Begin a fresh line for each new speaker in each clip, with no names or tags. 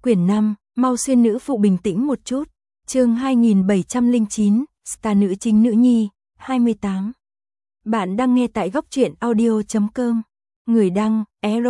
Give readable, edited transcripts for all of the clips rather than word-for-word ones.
Quyển 5, mau xuyên nữ phụ bình tĩnh một chút. Chương 2709, Star nữ chính nữ nhi, 28. Bạn đang nghe tại góc truyện audio.com. Người đăng,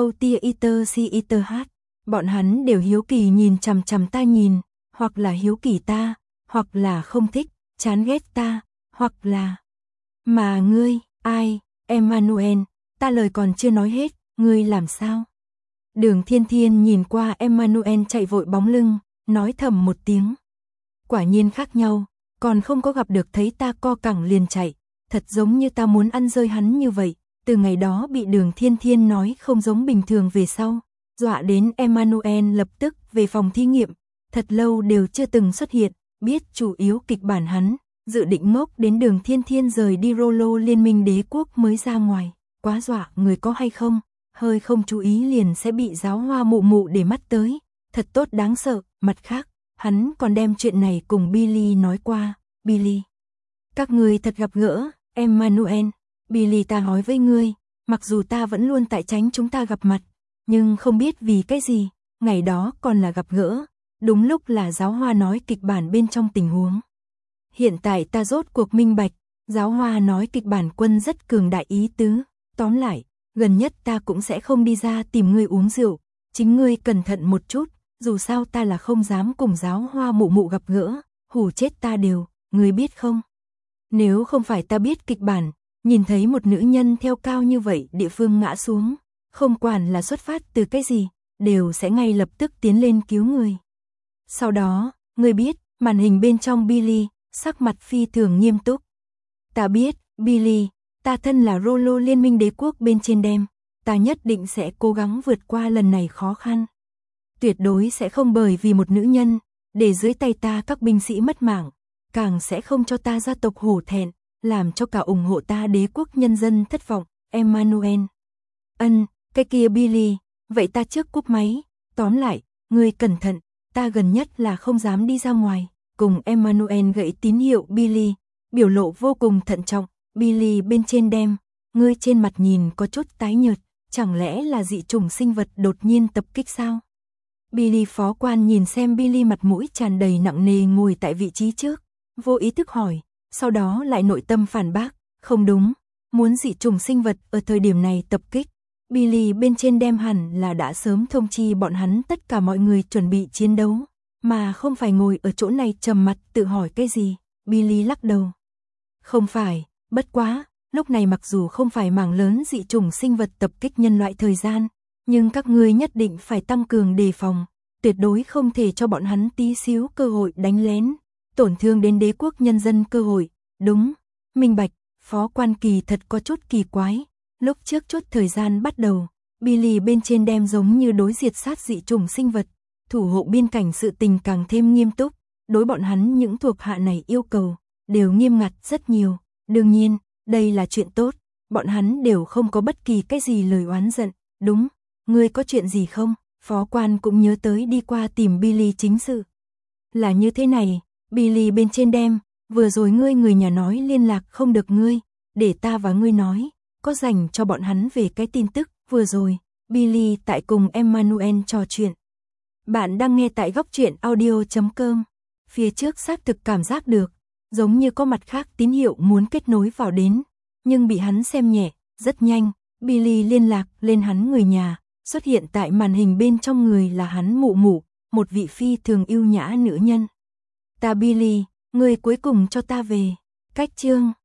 EROTIERCITH. Bọn hắn đều hiếu kỳ nhìn chằm chằm ta nhìn, hoặc là hiếu kỳ ta, hoặc là không thích, chán ghét ta, hoặc là... Mà ngươi, ai, Emmanuel, ta lời còn chưa nói hết, ngươi làm sao? Đường Thiên Thiên nhìn qua Emmanuel chạy vội bóng lưng, nói thầm một tiếng. Quả nhiên khác nhau, còn không có gặp được thấy ta co cẳng liền chạy, thật giống như ta muốn ăn rơi hắn như vậy. Từ ngày đó bị Đường Thiên Thiên nói không giống bình thường về sau, dọa đến Emmanuel lập tức về phòng thí nghiệm, thật lâu đều chưa từng xuất hiện, biết chủ yếu kịch bản hắn, dự định ngốc đến Đường Thiên Thiên rời đi Rolo Liên minh đế quốc mới ra ngoài, quá dọa người có hay không, hơi không chú ý liền sẽ bị giáo hoa mụ mụ để mắt tới, thật tốt đáng sợ. Mặt khác, hắn còn đem chuyện này cùng Billy nói qua. Billy, các ngươi thật gặp gỡ, Emmanuel. Billy, ta nói với ngươi, mặc dù ta vẫn luôn tại tránh chúng ta gặp mặt, nhưng không biết vì cái gì, ngày đó còn là gặp gỡ, đúng lúc là giáo hoa nói kịch bản bên trong tình huống. Hiện tại ta rốt cuộc minh bạch, giáo hoa nói kịch bản quân rất cường đại ý tứ, tóm lại, gần nhất ta cũng sẽ không đi ra tìm ngươi uống rượu, chính ngươi cẩn thận một chút, dù sao ta là không dám cùng giáo hoa mụ mụ gặp gỡ, hù chết ta đều, ngươi biết không? Nếu không phải ta biết kịch bản, nhìn thấy một nữ nhân theo cao như vậy địa phương ngã xuống, không quản là xuất phát từ cái gì, đều sẽ ngay lập tức tiến lên cứu người. Sau đó, ngươi biết, màn hình bên trong Billy, sắc mặt phi thường nghiêm túc. Ta biết, Billy, ta thân là Rolo Liên minh đế quốc bên trên đem, ta nhất định sẽ cố gắng vượt qua lần này khó khăn. Tuyệt đối sẽ không bởi vì một nữ nhân, để dưới tay ta các binh sĩ mất mạng, càng sẽ không cho ta gia tộc hổ thẹn, làm cho cả ủng hộ ta đế quốc nhân dân thất vọng, Emmanuel. Cái kia Billy, vậy ta trước cúp máy, tóm lại, ngươi cẩn thận, ta gần nhất là không dám đi ra ngoài, cùng Emmanuel gợi tín hiệu Billy, biểu lộ vô cùng thận trọng. Billy bên trên đem, ngươi trên mặt nhìn có chút tái nhợt, chẳng lẽ là dị chủng sinh vật đột nhiên tập kích sao? Billy phó quan nhìn xem Billy mặt mũi tràn đầy nặng nề ngồi tại vị trí trước, vô ý thức hỏi, sau đó lại nội tâm phản bác, không đúng, muốn dị chủng sinh vật ở thời điểm này tập kích. Billy bên trên đem hẳn là đã sớm thông chi bọn hắn tất cả mọi người chuẩn bị chiến đấu, mà không phải ngồi ở chỗ này trầm mặt tự hỏi cái gì. Billy lắc đầu. Không phải, bất quá, lúc này mặc dù không phải mảng lớn dị chủng sinh vật tập kích nhân loại thời gian, nhưng các ngươi nhất định phải tăng cường đề phòng, tuyệt đối không thể cho bọn hắn tí xíu cơ hội đánh lén, tổn thương đến đế quốc nhân dân cơ hội. Đúng, minh bạch. Phó quan kỳ thật có chút kỳ quái, lúc trước chút thời gian bắt đầu, Billy bên trên đem giống như đối diệt sát dị chủng sinh vật, thủ hộ biên cảnh sự tình càng thêm nghiêm túc, đối bọn hắn những thuộc hạ này yêu cầu, đều nghiêm ngặt rất nhiều, đương nhiên, đây là chuyện tốt, bọn hắn đều không có bất kỳ cái gì lời oán giận. Đúng, ngươi có chuyện gì không? Phó quan cũng nhớ tới đi qua tìm Billy chính sự. Là như thế này, Billy bên trên đem, vừa rồi ngươi người nhà nói liên lạc không được ngươi, để ta và ngươi nói, có dành cho bọn hắn về cái tin tức vừa rồi, Billy tại cùng Emmanuel trò chuyện. Bạn đang nghe tại góc truyện audio.com, phía trước xác thực cảm giác được, giống như có mặt khác tín hiệu muốn kết nối vào đến, nhưng bị hắn xem nhẹ, rất nhanh, Billy liên lạc lên hắn người nhà, xuất hiện tại màn hình bên trong người là hắn mụ mụ, một vị phi thường yêu nhã nữ nhân. Ta Billy, ngươi cuối cùng cho ta về. Cách chương